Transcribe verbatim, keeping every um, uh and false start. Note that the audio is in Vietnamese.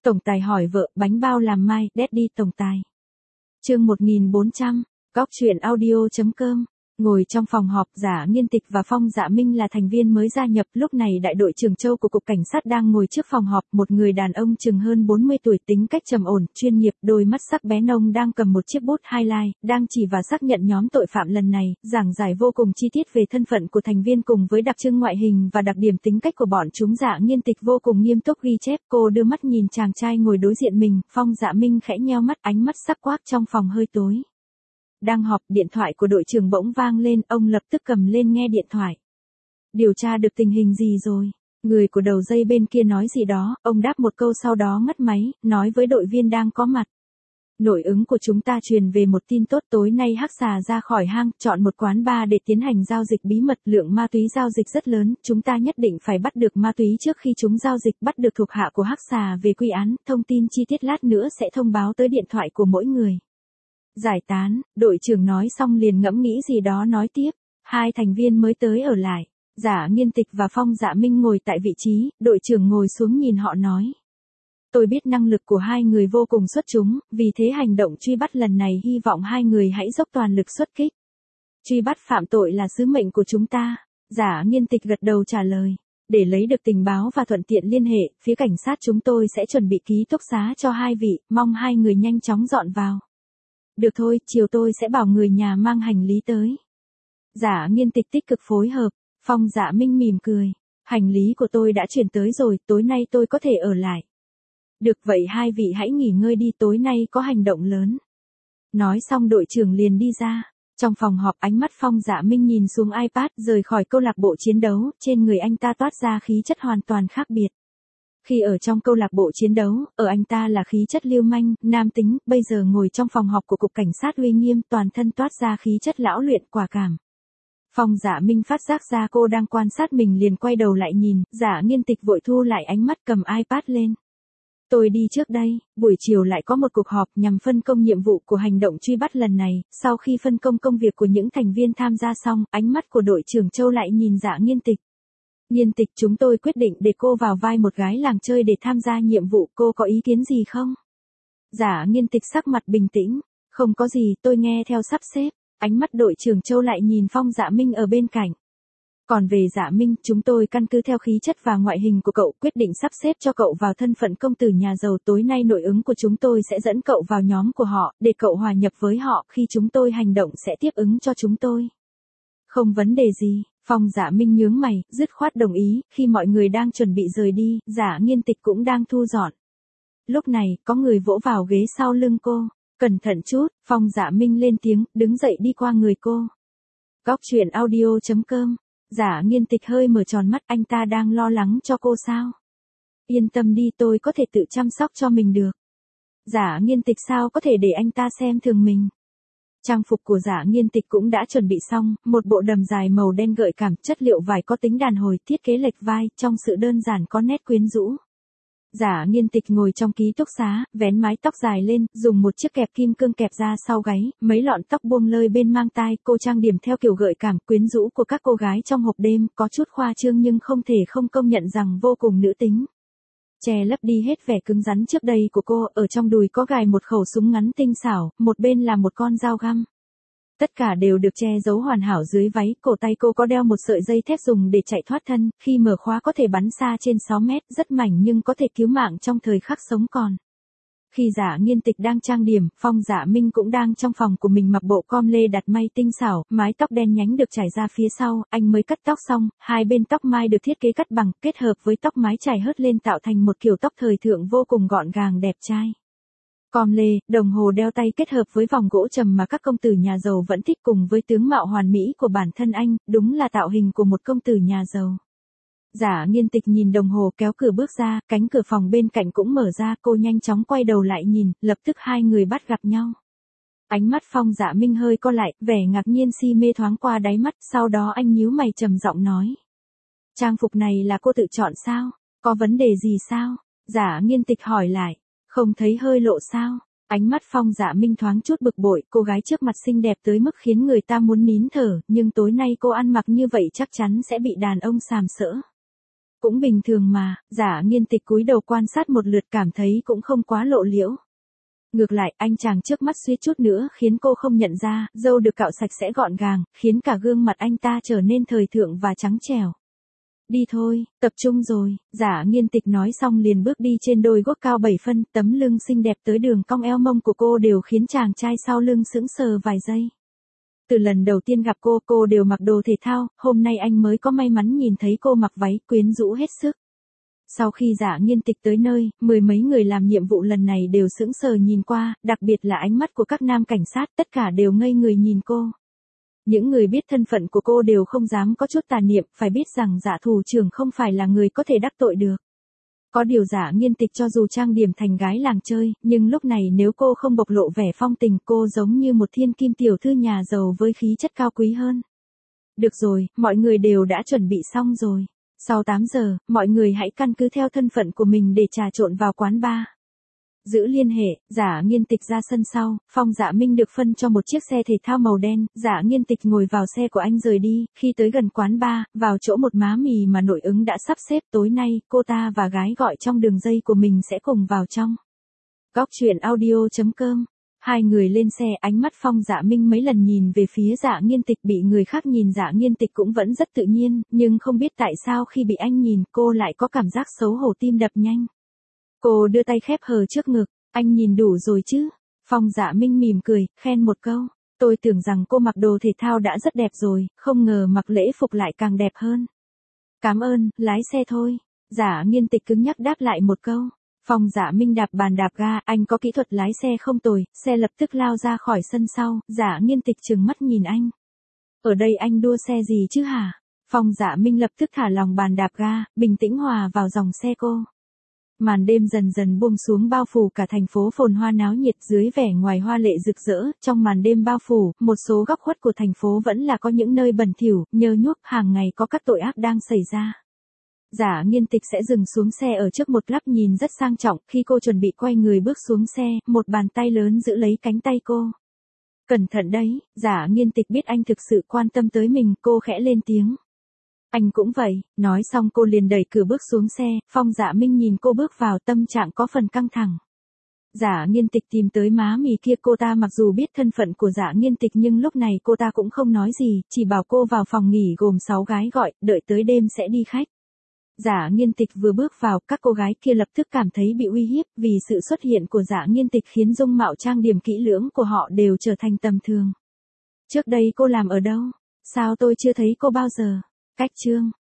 Tổng tài hỏi vợ, bánh bao làm mai, Daddy tổng tài. Chương một nghìn bốn trăm, góc truyện audio chấm com. Ngồi trong phòng họp, Giả Nghiên Tịch và Phong Dạ Minh là thành viên mới gia nhập, lúc này đại đội trưởng Châu của cục cảnh sát đang ngồi trước phòng họp, một người đàn ông chừng hơn bốn mươi tuổi, tính cách trầm ổn, chuyên nghiệp, đôi mắt sắc bén, ông đang cầm một chiếc bút highlight, đang chỉ và xác nhận nhóm tội phạm lần này, giảng giải vô cùng chi tiết về thân phận của thành viên cùng với đặc trưng ngoại hình và đặc điểm tính cách của bọn chúng. Giả Nghiên Tịch vô cùng nghiêm túc ghi chép, cô đưa mắt nhìn chàng trai ngồi đối diện mình, Phong Dạ Minh khẽ nheo mắt, ánh mắt sắc quắc, trong phòng hơi tối. Đang họp, điện thoại của đội trưởng bỗng vang lên, ông lập tức cầm lên nghe điện thoại. Điều tra được tình hình gì rồi? Người của đầu dây bên kia nói gì đó, ông đáp một câu sau đó ngắt máy, nói với đội viên đang có mặt. Nội ứng của chúng ta truyền về một tin tốt, tối nay hắc xà ra khỏi hang, chọn một quán bar để tiến hành giao dịch bí mật, lượng ma túy giao dịch rất lớn, chúng ta nhất định phải bắt được ma túy trước khi chúng giao dịch, bắt được thuộc hạ của hắc xà về quy án, thông tin chi tiết lát nữa sẽ thông báo tới điện thoại của mỗi người. Giải tán, đội trưởng nói xong liền ngẫm nghĩ gì đó nói tiếp, hai thành viên mới tới ở lại, Giả Nghiên Tịch và Phong Dạ Minh ngồi tại vị trí, đội trưởng ngồi xuống nhìn họ nói. Tôi biết năng lực của hai người vô cùng xuất chúng, vì thế hành động truy bắt lần này hy vọng hai người hãy dốc toàn lực xuất kích. Truy bắt phạm tội là sứ mệnh của chúng ta, Giả Nghiên Tịch gật đầu trả lời. Để lấy được tình báo và thuận tiện liên hệ, phía cảnh sát chúng tôi sẽ chuẩn bị ký túc xá cho hai vị, mong hai người nhanh chóng dọn vào. Được thôi, chiều tôi sẽ bảo người nhà mang hành lý tới. Giả Nghiên Tịch tích cực phối hợp, Phong Dạ Minh mỉm cười. Hành lý của tôi đã chuyển tới rồi, tối nay tôi có thể ở lại. Được vậy hai vị hãy nghỉ ngơi đi, tối nay có hành động lớn. Nói xong đội trưởng liền đi ra. Trong phòng họp, ánh mắt Phong Dạ Minh nhìn xuống iPad, rời khỏi câu lạc bộ chiến đấu, trên người anh ta toát ra khí chất hoàn toàn khác biệt. Khi ở trong câu lạc bộ chiến đấu, ở anh ta là khí chất lưu manh, nam tính, bây giờ ngồi trong phòng họp của cục cảnh sát uy nghiêm, toàn thân toát ra khí chất lão luyện, quả cảm. Phong Dạ Minh phát giác ra cô đang quan sát mình liền quay đầu lại nhìn, Giả Nghiên Tịch vội thu lại ánh mắt, cầm iPad lên. Tôi đi trước đây, buổi chiều lại có một cuộc họp nhằm phân công nhiệm vụ của hành động truy bắt lần này, sau khi phân công công việc của những thành viên tham gia xong, ánh mắt của đội trưởng Châu lại nhìn Giả Nghiên Tịch. Nghiên Tịch, chúng tôi quyết định để cô vào vai một gái làng chơi để tham gia nhiệm vụ, cô có ý kiến gì không? Giả Nghiên Tịch sắc mặt bình tĩnh, không có gì, tôi nghe theo sắp xếp. Ánh mắt đội trưởng Châu lại nhìn Phong Dạ Minh ở bên cạnh. Còn về Dạ Minh, chúng tôi căn cứ theo khí chất và ngoại hình của cậu, quyết định sắp xếp cho cậu vào thân phận công tử nhà giàu, tối nay nội ứng của chúng tôi sẽ dẫn cậu vào nhóm của họ, để cậu hòa nhập với họ, khi chúng tôi hành động sẽ tiếp ứng cho chúng tôi. Không vấn đề gì. Phong Dạ Minh nhướng mày, dứt khoát đồng ý, khi mọi người đang chuẩn bị rời đi, Giả Nghiên Tịch cũng đang thu dọn. Lúc này, có người vỗ vào ghế sau lưng cô. Cẩn thận chút, Phong Dạ Minh lên tiếng, đứng dậy đi qua người cô. Góc truyện audio chấm com. Giả Nghiên Tịch hơi mở tròn mắt, anh ta đang lo lắng cho cô sao? Yên tâm đi, tôi có thể tự chăm sóc cho mình được. Giả Nghiên Tịch sao có thể để anh ta xem thường mình? Trang phục của Giả Nghiên Tịch cũng đã chuẩn bị xong, một bộ đầm dài màu đen gợi cảm, chất liệu vải có tính đàn hồi, thiết kế lệch vai, trong sự đơn giản có nét quyến rũ. Giả Nghiên Tịch ngồi trong ký túc xá, vén mái tóc dài lên, dùng một chiếc kẹp kim cương kẹp ra sau gáy, mấy lọn tóc buông lơi bên mang tai, cô trang điểm theo kiểu gợi cảm, quyến rũ của các cô gái trong hộp đêm, có chút khoa trương nhưng không thể không công nhận rằng vô cùng nữ tính. Che lấp đi hết vẻ cứng rắn trước đây của cô, ở trong đùi có gài một khẩu súng ngắn tinh xảo, một bên là một con dao găm. Tất cả đều được che giấu hoàn hảo dưới váy, cổ tay cô có đeo một sợi dây thép dùng để chạy thoát thân, khi mở khóa có thể bắn xa trên sáu mét, rất mảnh nhưng có thể cứu mạng trong thời khắc sống còn. Khi Giả Nghiên Tịch đang trang điểm, Phong Dạ Minh cũng đang trong phòng của mình mặc bộ com lê đặt may tinh xảo, mái tóc đen nhánh được trải ra phía sau, anh mới cắt tóc xong, hai bên tóc mai được thiết kế cắt bằng, kết hợp với tóc mái trải hớt lên tạo thành một kiểu tóc thời thượng vô cùng gọn gàng đẹp trai. Com lê, đồng hồ đeo tay kết hợp với vòng gỗ trầm mà các công tử nhà giàu vẫn thích cùng với tướng mạo hoàn mỹ của bản thân anh, đúng là tạo hình của một công tử nhà giàu. Giả Nghiên Tịch nhìn đồng hồ kéo cửa bước ra, cánh cửa phòng bên cạnh cũng mở ra, cô nhanh chóng quay đầu lại nhìn, lập tức hai người bắt gặp nhau. Ánh mắt Phong Dạ Minh hơi co lại, vẻ ngạc nhiên si mê thoáng qua đáy mắt, sau đó anh nhíu mày trầm giọng nói. Trang phục này là cô tự chọn sao? Có vấn đề gì sao? Giả Nghiên Tịch hỏi lại. Không thấy hơi lộ sao? Ánh mắt Phong Dạ Minh thoáng chút bực bội, cô gái trước mặt xinh đẹp tới mức khiến người ta muốn nín thở, nhưng tối nay cô ăn mặc như vậy chắc chắn sẽ bị đàn ông sàm sỡ. Cũng bình thường mà, Giả Nghiên Tịch cúi đầu quan sát một lượt cảm thấy cũng không quá lộ liễu. Ngược lại, anh chàng trước mắt suýt chút nữa khiến cô không nhận ra, râu được cạo sạch sẽ gọn gàng, khiến cả gương mặt anh ta trở nên thời thượng và trắng trẻo. Đi thôi, tập trung rồi, Giả Nghiên Tịch nói xong liền bước đi trên đôi guốc cao bảy phân, tấm lưng xinh đẹp tới đường cong eo mông của cô đều khiến chàng trai sau lưng sững sờ vài giây. Từ lần đầu tiên gặp cô, cô đều mặc đồ thể thao, hôm nay anh mới có may mắn nhìn thấy cô mặc váy quyến rũ hết sức. Sau khi Giả Nghiên Tịch tới nơi, mười mấy người làm nhiệm vụ lần này đều sững sờ nhìn qua, đặc biệt là ánh mắt của các nam cảnh sát, tất cả đều ngây người nhìn cô. Những người biết thân phận của cô đều không dám có chút tà niệm, phải biết rằng Giả thủ trưởng không phải là người có thể đắc tội được. Có điều Giả Nghiên Tịch cho dù trang điểm thành gái làng chơi, nhưng lúc này nếu cô không bộc lộ vẻ phong tình, cô giống như một thiên kim tiểu thư nhà giàu với khí chất cao quý hơn. Được rồi, mọi người đều đã chuẩn bị xong rồi. Sau tám giờ, mọi người hãy căn cứ theo thân phận của mình để trà trộn vào quán bar. Giữ liên hệ, Giả Nghiên Tịch ra sân sau, Phong Dạ Minh được phân cho một chiếc xe thể thao màu đen, Giả Nghiên Tịch ngồi vào xe của anh rời đi, khi tới gần quán bar, vào chỗ một má mì mà nội ứng đã sắp xếp tối nay, cô ta và gái gọi trong đường dây của mình sẽ cùng vào trong. Góc truyện audio chấm com. Hai người lên xe, ánh mắt Phong Dạ Minh mấy lần nhìn về phía Giả Nghiên Tịch, bị người khác nhìn Giả Nghiên Tịch cũng vẫn rất tự nhiên, nhưng không biết tại sao khi bị anh nhìn, cô lại có cảm giác xấu hổ tim đập nhanh. Cô đưa tay khép hờ trước ngực, anh nhìn đủ rồi chứ? Phong Dạ Minh mỉm cười, khen một câu. Tôi tưởng rằng cô mặc đồ thể thao đã rất đẹp rồi, không ngờ mặc lễ phục lại càng đẹp hơn. Cảm ơn, lái xe thôi. Giả Nghiên Tịch cứng nhắc đáp lại một câu. Phong Dạ Minh đạp bàn đạp ga, anh có kỹ thuật lái xe không tồi, xe lập tức lao ra khỏi sân sau, Giả Nghiên Tịch trừng mắt nhìn anh. Ở đây anh đua xe gì chứ hả? Phong Dạ Minh lập tức thả lòng bàn đạp ga, bình tĩnh hòa vào dòng xe cô. Màn đêm dần dần buông xuống bao phủ cả thành phố phồn hoa náo nhiệt, dưới vẻ ngoài hoa lệ rực rỡ, trong màn đêm bao phủ, một số góc khuất của thành phố vẫn là có những nơi bẩn thỉu, nhơ nhuốc, hàng ngày có các tội ác đang xảy ra. Giả Nghiên Tịch sẽ dừng xuống xe ở trước một club nhìn rất sang trọng, khi cô chuẩn bị quay người bước xuống xe, một bàn tay lớn giữ lấy cánh tay cô. Cẩn thận đấy, Giả Nghiên Tịch biết anh thực sự quan tâm tới mình, cô khẽ lên tiếng. Anh cũng vậy, nói xong cô liền đẩy cửa bước xuống xe, Phong Dạ Minh nhìn cô bước vào, tâm trạng có phần căng thẳng. Giả Nghiên Tịch tìm tới má mì kia, cô ta mặc dù biết thân phận của Giả Nghiên Tịch nhưng lúc này cô ta cũng không nói gì, chỉ bảo cô vào phòng nghỉ gồm sáu gái gọi, đợi tới đêm sẽ đi khách. Giả Nghiên Tịch vừa bước vào, các cô gái kia lập tức cảm thấy bị uy hiếp, vì sự xuất hiện của Giả Nghiên Tịch khiến dung mạo trang điểm kỹ lưỡng của họ đều trở thành tầm thường. Trước đây cô làm ở đâu? Sao tôi chưa thấy cô bao giờ? Cách chương